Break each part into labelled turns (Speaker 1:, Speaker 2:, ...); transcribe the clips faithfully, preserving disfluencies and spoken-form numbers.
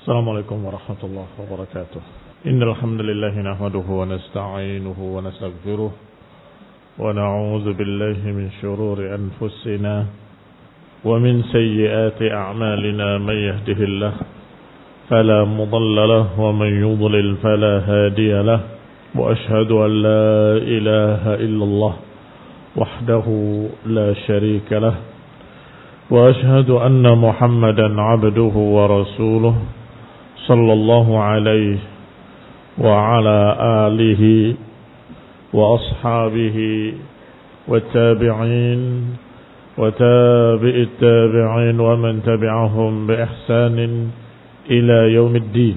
Speaker 1: السلام عليكم ورحمة الله وبركاته. إن الحمد لله نحمده ونستعينه ونستغفره ونعوذ بالله من شرور أنفسنا ومن سيئات أعمالنا. من يهده الله فلا مضل له ومن يضلل فلا هادي له، وأشهد أن لا إله إلا الله وحده لا شريك له، وأشهد أن محمدا عبده ورسوله صلى الله عليه وعلى آله وأصحابه والتابعين وتابع التابعين ومن تبعهم بإحسان إلى يوم الدين.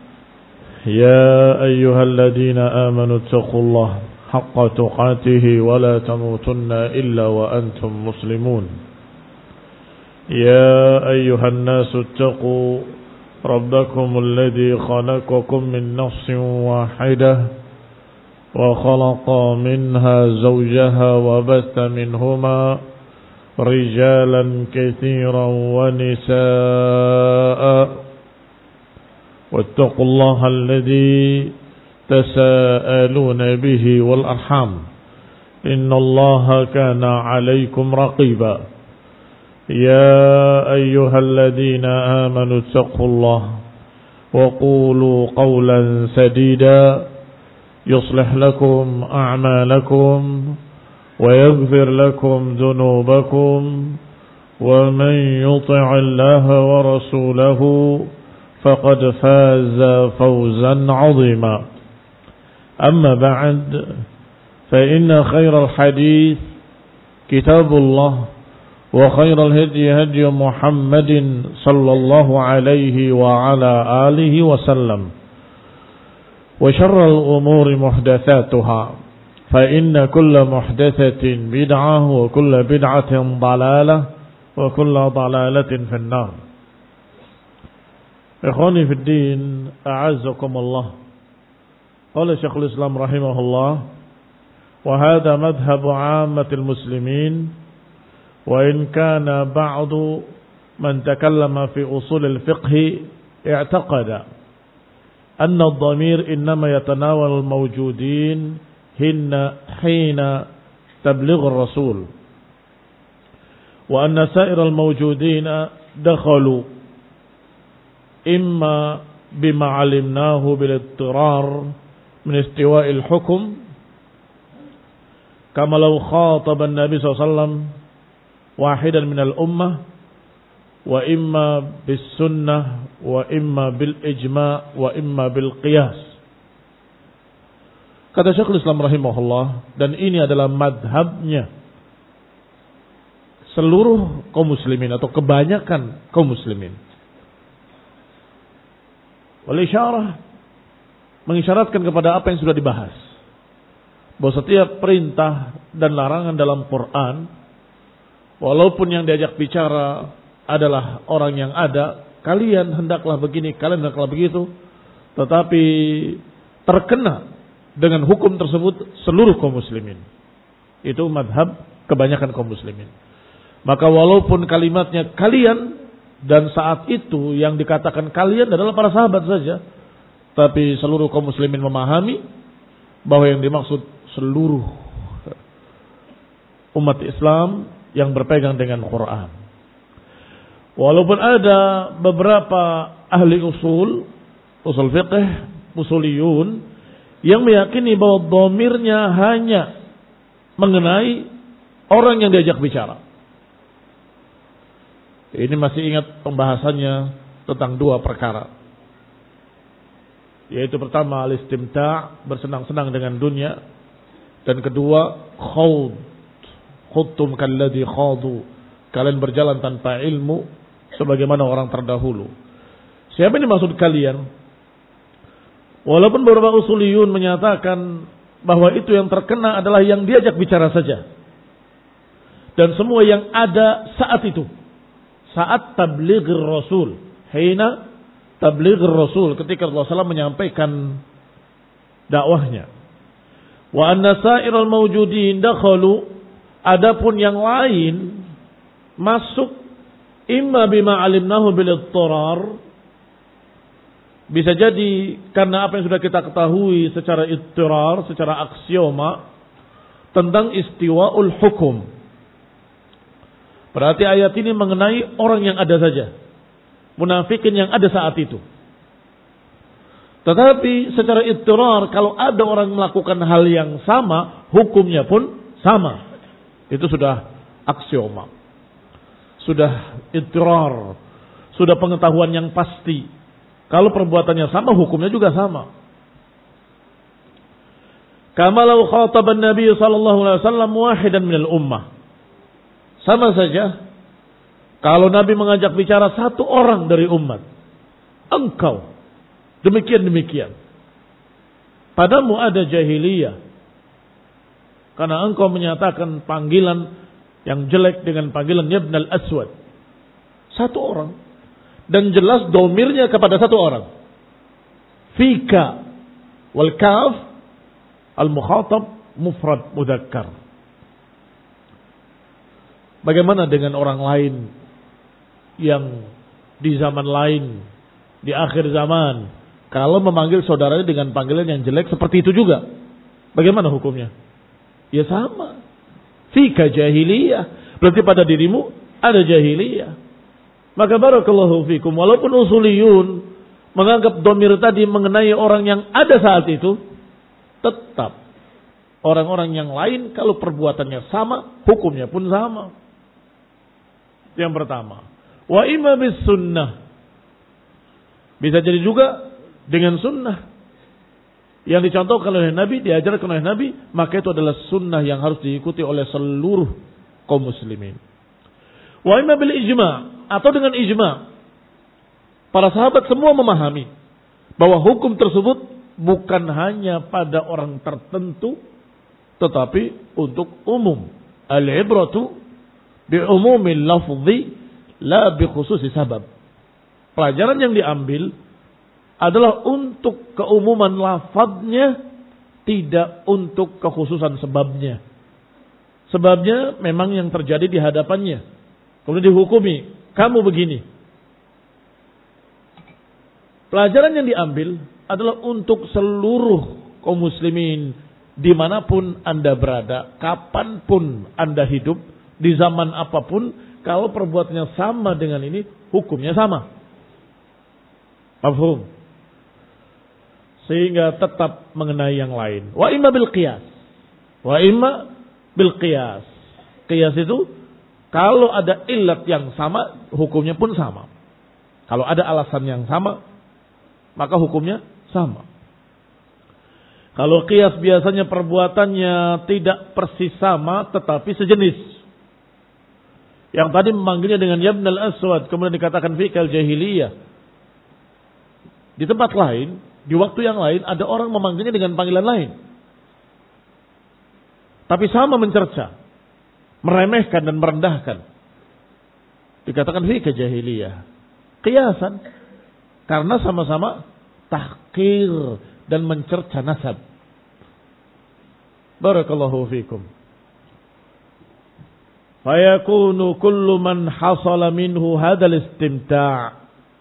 Speaker 1: يا أيها الذين آمنوا اتقوا الله حق تقاته ولا تموتن إلا وأنتم مسلمون. يا أيها الناس اتقوا ربكم الذي خلقكم من نفس واحدة وخلق منها زوجها وبث منهما رجالا كثيرا ونساء، واتقوا الله الذي تساءلون به والأرحام إن الله كان عليكم رقيبا. يا أيها الذين آمنوا اتقوا الله وقولوا قولا سديدا يصلح لكم أعمالكم ويغفر لكم ذنوبكم، ومن يطع الله ورسوله فقد فاز فوزا عظيما. أما بعد، فإن خير الحديث كتاب الله، وخير الهدي هدي محمد صلى الله عليه وعلى آله وسلم، وشر الأمور محدثاتها، فإن كل محدثة بدعة وكل بدعة ضلالة وكل ضلالة في النار. إخواني في الدين، أعزكم الله. قال شيخ الإسلام رحمه الله: وهذا مذهب عامة المسلمين، وإن كان بعض من تكلم في أصول الفقه اعتقد أن الضمير إنما يتناول الموجودين حين تبلغ الرسول، وأن سائر الموجودين دخلوا إما بما علمناه بالاضطرار من استواء الحكم، كما لو خاطب النبي صلى الله عليه وسلم واحدا من الأمة، وإما بالسنة وإما بالإجماع وإما بالقياس. Kata Syekhul Islam rahimahullah, dan ini adalah madhabnya seluruh kaum muslimin atau kebanyakan kaum muslimin. Wal isyarah mengisyaratkan kepada apa yang sudah dibahas, bahwa setiap perintah dan larangan dalam Quran, walaupun yang diajak bicara adalah orang yang ada, kalian hendaklah begini, kalian hendaklah begitu, tetapi terkena dengan hukum tersebut seluruh kaum muslimin. Itu madhab kebanyakan kaum muslimin. Maka walaupun kalimatnya kalian, dan saat itu yang dikatakan kalian adalah para sahabat saja, tapi seluruh kaum muslimin memahami bahwa yang dimaksud seluruh umat Islam yang berpegang dengan Quran. Walaupun ada beberapa ahli usul, usul fiqh, usuliyun, yang meyakini bahwa dhamirnya hanya mengenai orang yang diajak bicara. Ini masih ingat pembahasannya tentang dua perkara. Yaitu pertama, al-istimta', bersenang-senang dengan dunia. Dan kedua, khawd, khuttum kalladhi khadu, kalian berjalan tanpa ilmu sebagaimana orang terdahulu. Siapa ini maksud kalian? Walaupun beberapa usuliyun menyatakan bahwa itu yang terkena adalah yang diajak bicara saja, dan semua yang ada saat itu, saat tablighir rasul, hina tablighir rasul, ketika Rasulullah shallallahu alaihi wasallam menyampaikan dakwahnya. Wa anna sa'iral mawjudin dakhalu, adapun yang lain masuk imma bima alimnahu bil idtirar, Bisa jadi karena apa yang sudah kita ketahui secara ittirar, secara aksioma tentang istiwaul hukum. Berarti ayat ini mengenai orang yang ada saja, munafikin yang ada saat itu. Tetapi secara ittirar, kalau ada orang melakukan hal yang sama, hukumnya pun sama. Itu sudah aksioma. Sudah ittirar. Sudah pengetahuan yang pasti. Kalau perbuatannya sama, hukumnya juga sama. Kama law khataban Nabi sallallahu alaihi wasallam wahidan minal ummah. Sama saja kalau Nabi mengajak bicara satu orang dari umat. Engkau demikian-demikian. Padamu ada jahiliyah. Karena engkau menyatakan panggilan yang jelek dengan panggilan Ibn al-Aswad. Satu orang. Dan jelas domirnya kepada satu orang. Fika. Wal kaf. Al-mukhatab mufrad mudzakkar. Bagaimana dengan orang lain yang di zaman lain, di akhir zaman, kalau memanggil saudaranya dengan panggilan yang jelek seperti itu juga, bagaimana hukumnya? Ya sama. Fika jahiliyah. Berarti pada dirimu ada jahiliyah. Maka barakallahu fikum. Walaupun usuliyun menganggap domir tadi mengenai orang yang ada saat itu, tetap orang-orang yang lain kalau perbuatannya sama, hukumnya pun sama. Yang pertama. Wa imma bis sunnah. Bisa jadi juga dengan sunnah yang dicontohkan oleh Nabi, diajarkan oleh Nabi, maka itu adalah sunnah yang harus diikuti oleh seluruh kaum muslimin. Wa imma bil ijma', atau dengan ijma'. Para sahabat semua memahami bahwa hukum tersebut bukan hanya pada orang tertentu, tetapi untuk umum. Al-ibratu bi umumil lafzi la bi khususi sabab. Pelajaran yang diambil adalah untuk keumuman lafadznya, tidak untuk kekhususan sebabnya. Sebabnya memang yang terjadi di hadapannya. Kemudian dihukumi, kamu begini. Pelajaran yang diambil adalah untuk seluruh kaum muslimin, dimanapun Anda berada, kapanpun Anda hidup, di zaman apapun, kalau perbuatannya sama dengan ini, hukumnya sama. Mafhum? Sehingga tetap mengenai yang lain. Wa imma bil qiyas. Wa imma bil qiyas. Qiyas itu kalau ada illat yang sama, hukumnya pun sama. Kalau ada alasan yang sama, maka hukumnya sama. Kalau qiyas biasanya perbuatannya tidak persis sama, tetapi sejenis. Yang tadi memanggilnya dengan Ibn al-Aswad, kemudian dikatakan fikal jahiliyah. Di tempat lain, di waktu yang lain, ada orang memanggilnya dengan panggilan lain. Tapi sama mencerca, meremehkan dan merendahkan. Dikatakan fikal jahiliyah. Qiyasan. Karena sama-sama tahqir dan mencerca nasab. Barakallahu fikum. Fayakunu kullu man hasala minhu hadal istimta'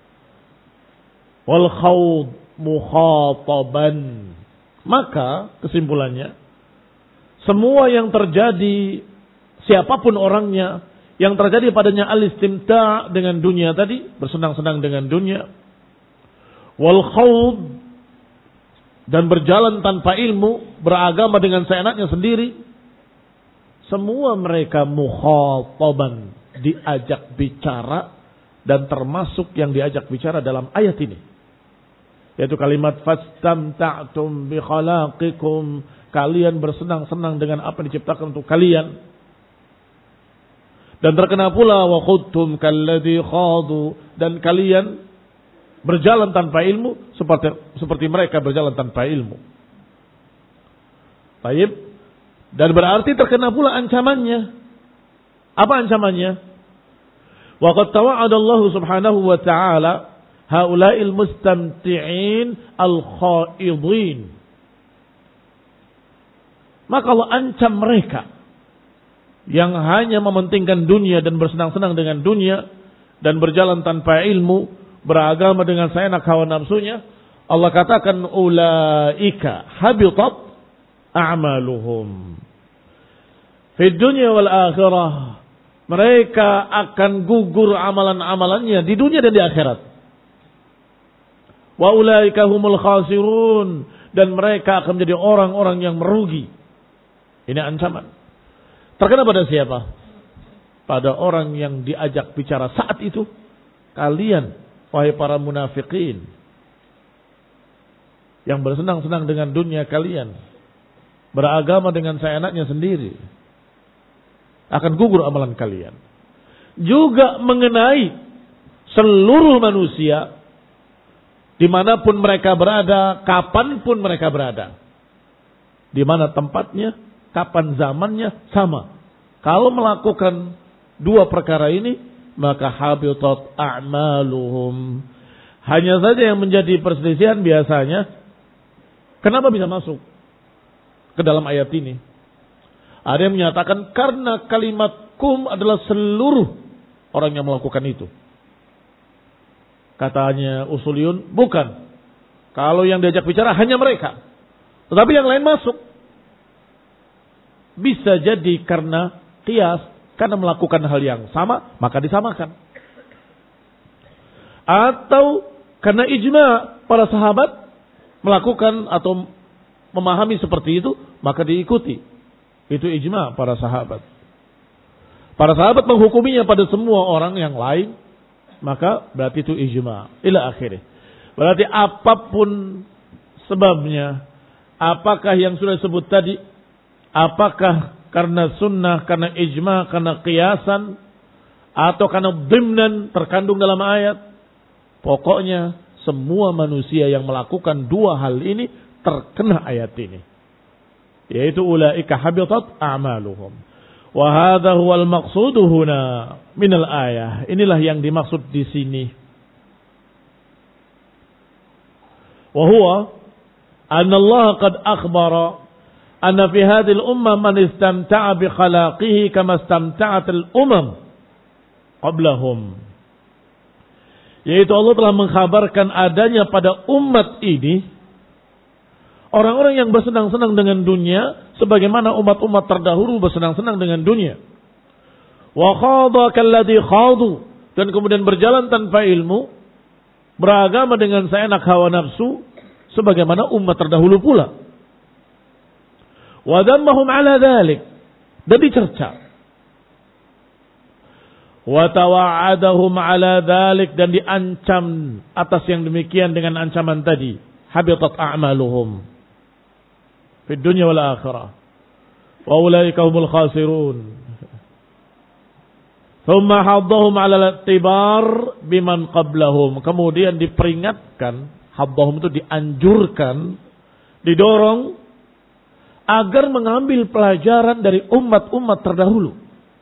Speaker 1: wal khawd mukhataban. Maka kesimpulannya, semua yang terjadi, siapapun orangnya, yang terjadi padanya al-istimta' dengan dunia tadi, bersenang-senang dengan dunia, wal khawd, dan berjalan tanpa ilmu, beragama dengan seenaknya sendiri, semua mereka mukhataban, diajak bicara, dan termasuk yang diajak bicara dalam ayat ini, yaitu kalimat fastamta'tum bi khalaqikum, kalian bersenang-senang dengan apa yang diciptakan untuk kalian. Dan terkena pula wa khudtum kalladzi khadu, dan kalian berjalan tanpa ilmu seperti seperti mereka berjalan tanpa ilmu. Baik. Dan berarti terkena pula ancamannya. Apa ancamannya? Wa qad tawa'ada Allah Subhanahu wa ta'ala haula'il mustamti'in al-khaidin. Maka Allah ancam mereka yang hanya mementingkan dunia dan bersenang-senang dengan dunia dan berjalan tanpa ilmu, beragama dengan seenak hawa nafsunya. Allah katakan ulaika habitat a'maluhum fid dunya wal akhirah. Mereka akan gugur amalan-amalannya di dunia dan di akhirat. Wa ulaika humul khasirun, dan mereka akan menjadi orang-orang yang merugi. Ini ancaman. Terkena pada siapa? Pada orang yang diajak bicara saat itu. Kalian, wahai para munafikin, yang bersenang-senang dengan dunia kalian, beragama dengan seenaknya sendiri, akan gugur amalan kalian. Juga mengenai seluruh manusia, dimanapun mereka berada, kapanpun mereka berada, di mana tempatnya, kapan zamannya, sama. Kalau melakukan dua perkara ini, maka habitat a'maluhum. Hanya saja yang menjadi perselisihan biasanya, kenapa bisa masuk ke dalam ayat ini? Ada yang menyatakan karena kalimat kum adalah seluruh orang yang melakukan itu. Katanya usuliyun, bukan. Kalau yang diajak bicara hanya mereka. Tetapi yang lain masuk. Bisa jadi karena qiyas, karena melakukan hal yang sama, maka disamakan. Atau karena ijma para sahabat melakukan atau memahami seperti itu, maka diikuti. Itu ijma para sahabat. Para sahabat menghukuminya pada semua orang yang lain, maka berarti itu ijma. Ila akhirnya. Berarti apapun sebabnya, apakah yang sudah disebut tadi, apakah karena sunnah, karena ijma, karena qiyasan, atau karena dhimnan terkandung dalam ayat, pokoknya semua manusia yang melakukan dua hal ini terkena ayat ini. Yaitu ulaika habitat a'maluhum. Wa hadha huwal maqsudu huna minal ayah. Inilah yang dimaksud di sini. Wa huwa anna Allah qad akhbara anna fi hadhihi al-ummah man istamta'a bi khalaqihi kama istamta'at al-umam qablahum. Yaitu Allah telah mengkhabarkan adanya pada umat ini orang-orang yang bersenang-senang dengan dunia sebagaimana umat-umat terdahulu bersenang-senang dengan dunia. Wa khadha kalladhi khadu, dan kemudian berjalan tanpa ilmu, beragama dengan seenak hawa nafsu sebagaimana umat terdahulu pula. Wa dhammahum ala dhalik, dan dicerca. Wa tawa'adahum ala dhalik, dan diancam atas yang demikian dengan ancaman tadi. Habitat a'maluhum fi dunya wal akhirah wa ulaika humul khasirun. Thumma haddahum 'ala al-i'tibar biman qablahum. Kemudian diperingatkan, haddahum itu dianjurkan, didorong agar mengambil pelajaran dari umat-umat terdahulu.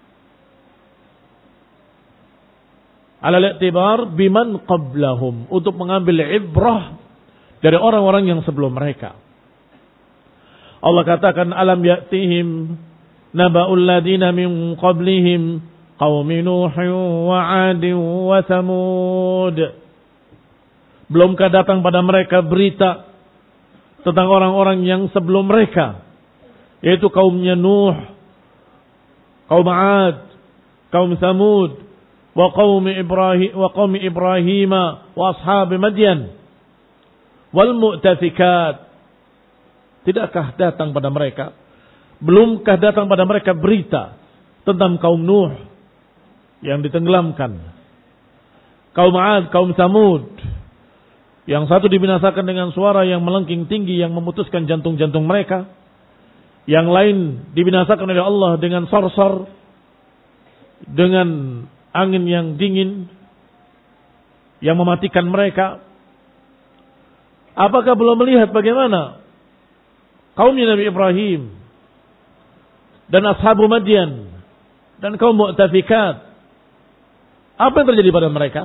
Speaker 1: 'Ala al-i'tibar biman qablahum, untuk mengambil ibrah dari orang-orang yang sebelum mereka. Allah katakan, alam ya'tihim naba'ul ladina min qablihim qaumi Nuhin wa 'Adin wa Thamud. Belumkah datang pada mereka berita tentang orang-orang yang sebelum mereka, yaitu kaumnya Nuh, kaum 'Ad, kaum Thamud, wa qaumi Ibrahim wa qaumi Ibrahim wa ashab Madyan wal mu'tafikat. Tidakkah datang pada mereka, belumkah datang pada mereka berita tentang kaum Nuh yang ditenggelamkan, kaum 'Ad, kaum Thamud, yang satu dibinasakan dengan suara yang melengking tinggi yang memutuskan jantung-jantung mereka, yang lain dibinasakan oleh Allah dengan sarsar, dengan angin yang dingin yang mematikan mereka. Apakah belum melihat bagaimana kaumnya Nabi Ibrahim dan ashabu Madyan dan kaum Mu'tafikat? Apa yang terjadi pada mereka?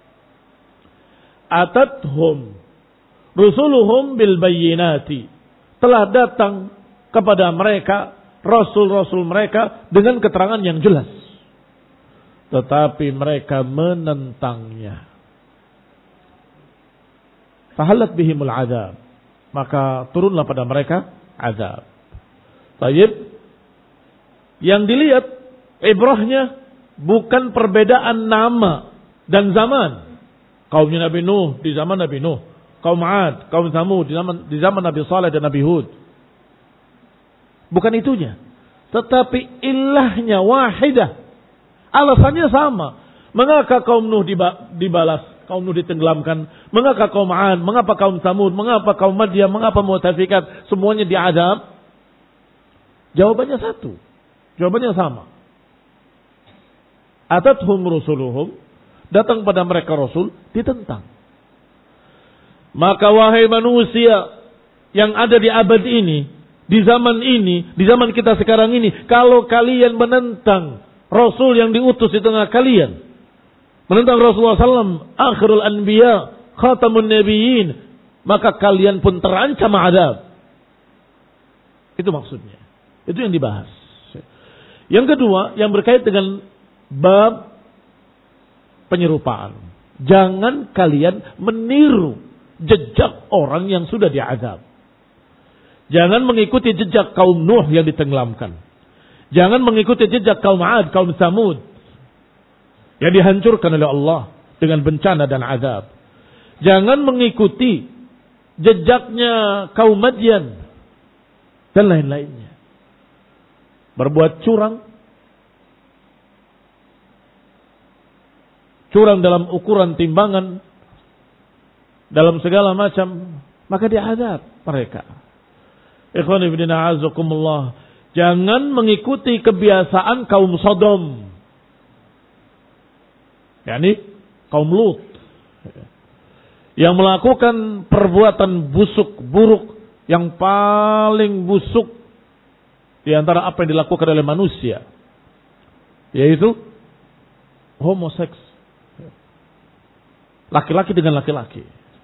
Speaker 1: Atathum rusuluhum bil bayyinati. Telah datang kepada mereka rasul-rasul mereka dengan keterangan yang jelas, tetapi mereka menentangnya. fahalat bihimul azab, maka turunlah pada mereka azab. Tayyib, yang dilihat ibrahnya bukan perbedaan nama dan zaman. Kaumnya Nabi Nuh di zaman Nabi Nuh, kaum Ad, kaum Tsamud di zaman di zaman Nabi Saleh dan Nabi Hud. Bukan itunya, tetapi ilahnya wahidah. Alasannya sama. Mengapa kaum Nuh dibalas, kaum Nuh ditenggelamkan? Mengapa kaum Ad, mengapa kaum Tsamud, mengapa kaum Madyan, mengapa Mu'tafikat, semuanya diadab? Jawabannya satu. Jawabannya sama. Atathum rusuluhum, datang pada mereka rasul, ditentang. Maka wahai manusia yang ada di abad ini, di zaman ini, di zaman kita sekarang ini, kalau kalian menentang rasul yang diutus di tengah kalian, menentang Rasulullah sallallahu alaihi wasallam, akhirul anbiya, khatamun nabiyyin, maka kalian pun terancam azab. Itu maksudnya. Itu yang dibahas. Yang kedua, yang berkait dengan bab penyerupaan. Jangan kalian meniru jejak orang yang sudah diazab. Jangan mengikuti jejak kaum Nuh yang ditenggelamkan. Jangan mengikuti jejak kaum Ad, kaum Tsamud yang dihancurkan oleh Allah dengan bencana dan azab. Jangan mengikuti jejaknya kaum Madyan dan lain-lainnya. Berbuat curang, curang dalam ukuran timbangan, dalam segala macam, maka diazab mereka. Ikhwani fillah a'azzakumullah, jangan mengikuti kebiasaan kaum Sodom, yakni kaum Lut, yang melakukan perbuatan busuk, buruk, yang paling busuk di antara apa yang dilakukan oleh manusia, yaitu homoseks, laki-laki dengan laki-laki.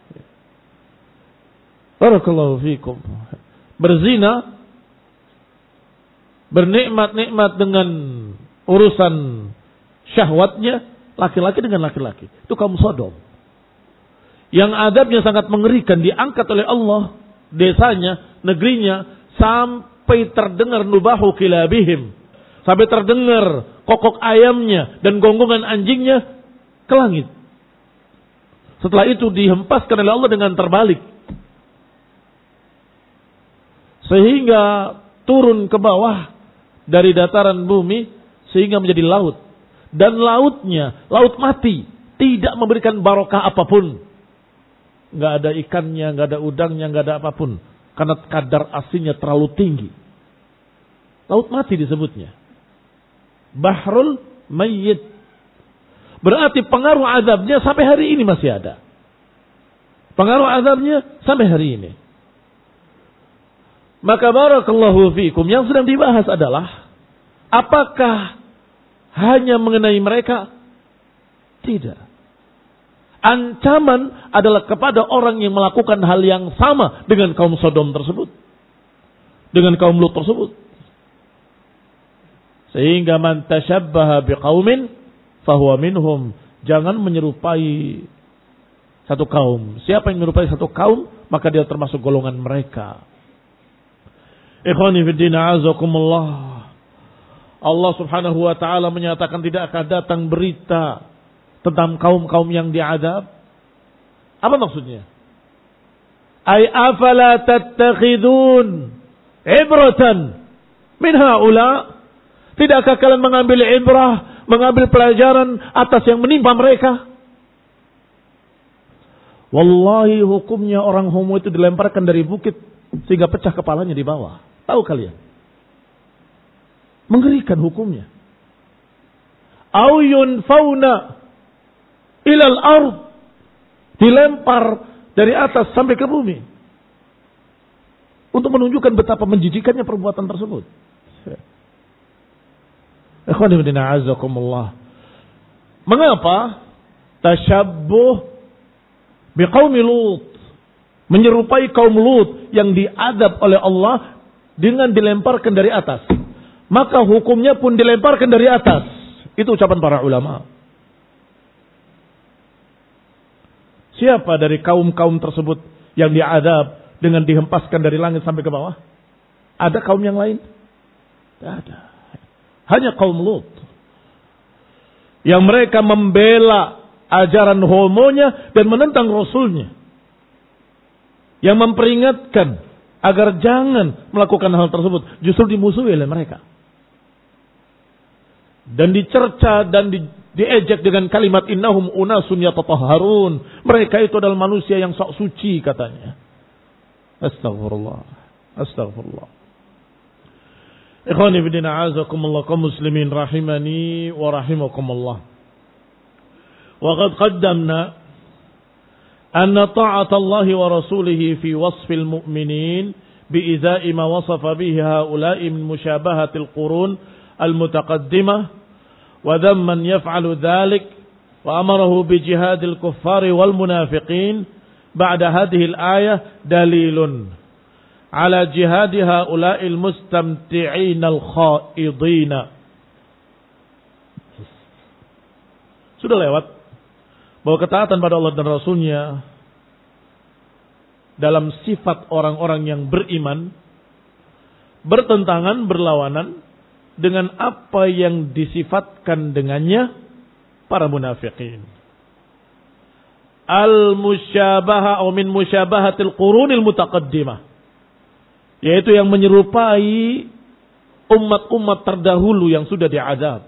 Speaker 1: Barakallahu fikum. Berzina, bernikmat-nikmat dengan urusan syahwatnya, laki-laki dengan laki-laki. Itu kaum Sodom. Yang adabnya sangat mengerikan, diangkat oleh Allah desanya, negerinya, sampai terdengar nubahu kilabihim, sampai terdengar kokok ayamnya dan gonggongan anjingnya ke langit. Setelah itu dihempaskan oleh Allah dengan terbalik, sehingga turun ke bawah dari dataran bumi sehingga menjadi laut. Dan lautnya, laut mati, tidak memberikan barokah apapun. Nggak ada ikannya, nggak ada udangnya, nggak ada apapun. Karena kadar asinnya terlalu tinggi. Laut mati disebutnya. Bahrul mayyit. Berarti pengaruh azabnya sampai hari ini masih ada. Pengaruh azabnya sampai hari ini. Maka barakallahu fiikum, yang sedang dibahas adalah apakah hanya mengenai mereka? Tidak. Ancaman adalah kepada orang yang melakukan hal yang sama dengan kaum Sodom tersebut, dengan kaum Lut tersebut. Sehingga man tashabbaha biqaumin fahuwa minhum. Jangan menyerupai satu kaum. Siapa yang menyerupai satu kaum, maka dia termasuk golongan mereka. Ikhwani fi din a'azakumullah. Allah Subhanahu wa taala menyatakan tidak akan datang berita tentang kaum-kaum yang diazab. Apa maksudnya? Ai afala tattakhidun ibratan min haula? Tidakkah kalian mengambil ibrah, mengambil pelajaran atas yang menimpa mereka? Wallahi hukumnya orang homo itu dilemparkan dari bukit sehingga pecah kepalanya di bawah. Tahu kalian? Mengerikan hukumnya. Au yunfauna ilal ard, dilempar dari atas sampai ke bumi, untuk menunjukkan betapa menjijikannya perbuatan tersebut. Ikhwani fillah a'azzakumullah. Mengapa tasyabbuh biqaumi Lut, menyerupai kaum Lut yang diadab oleh Allah dengan dilemparkan dari atas, maka hukumnya pun dilemparkan dari atas. Itu ucapan para ulama. Siapa dari kaum-kaum tersebut yang diazab dengan dihempaskan dari langit sampai ke bawah? Ada kaum yang lain? Tidak ada. Hanya kaum Lut. Yang mereka membela ajaran homonya dan menentang Rasulnya. Yang memperingatkan agar jangan melakukan hal tersebut. Justru dimusuhi oleh mereka. Dan dicerca dan di, diejek dengan kalimat innahum unasun yatatahharun. Mereka itu adalah manusia yang sok suci katanya. Astagfirullah. Astagfirullah. Ikhwani fillah a'azakumullah kaum muslimin rahimani wa rahimakumullah. Wa qad qaddamna anna ta'ata Allah wa rasulihi fi wasfil mu'minin bi'iza'i ma wasafa bihi haula'i min musyabahatil qurun al-mutaqaddimah وذم من يفعل ذلك وأمره بجهاد الكفار والمنافقين بعد هذه الآية دليل على جهاد هؤلاء المستمتعين الخائضين. Sudah lewat bahwa ketaatan pada Allah dan Rasulnya dalam sifat orang-orang yang beriman bertentangan, berlawanan dengan apa yang disifatkan dengannya para munafikin. Al-musyabaha atau min musyabahatil qurunil mutaqaddimah, yaitu yang menyerupai umat-umat terdahulu yang sudah diazab.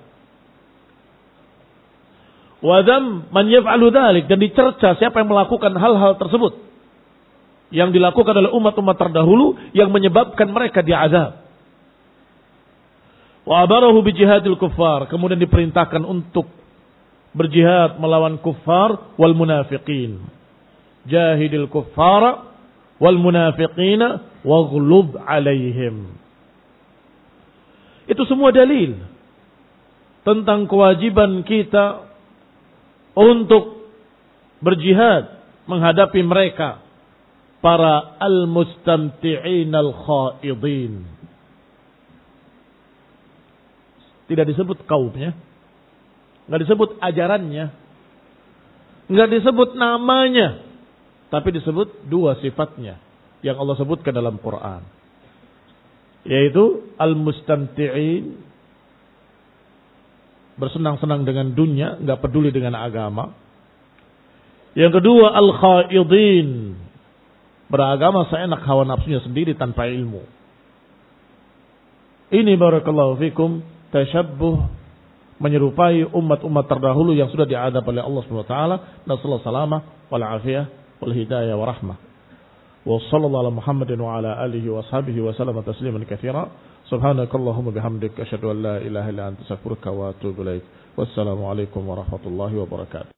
Speaker 1: Wa dzam man yaf'alu dzalik, dan dicerca siapa yang melakukan hal-hal tersebut yang dilakukan oleh umat-umat terdahulu yang menyebabkan mereka diazab. Wa abarahu bi jihadil kuffar, kemudian diperintahkan untuk berjihad melawan kuffar wal munafiqin. Jahidil kuffara wal munafiqina waghlub alaihim. Itu semua dalil tentang kewajiban kita untuk berjihad menghadapi mereka para al-mustamti'in al-khaidin. Tidak disebut kaumnya, nggak disebut ajarannya, nggak disebut namanya, tapi disebut dua sifatnya yang Allah sebutkan dalam Quran, yaitu al-mustamti'in, bersenang-senang dengan dunia, nggak peduli dengan agama. Yang kedua al-khaidin, beragama seenak hawa nafsunya sendiri tanpa ilmu. Ini barakallahu fikum tasyabbuh, menyerupai umat-umat terdahulu yang sudah diadab oleh Allah Subhanahu wa taala. Nasallahu salamah wal afiyah wal hidayah wa rahmah. Wa sallallahu ala Muhammadin wa ala alihi wa sahbihi wa sallama tasliman katsira. Subhanakallahumma bihamdika asyhadu an la ilaha illa anta astaghfiruka wa atubu ilaik. Wassalamu alaikum warahmatullahi wabarakatuh.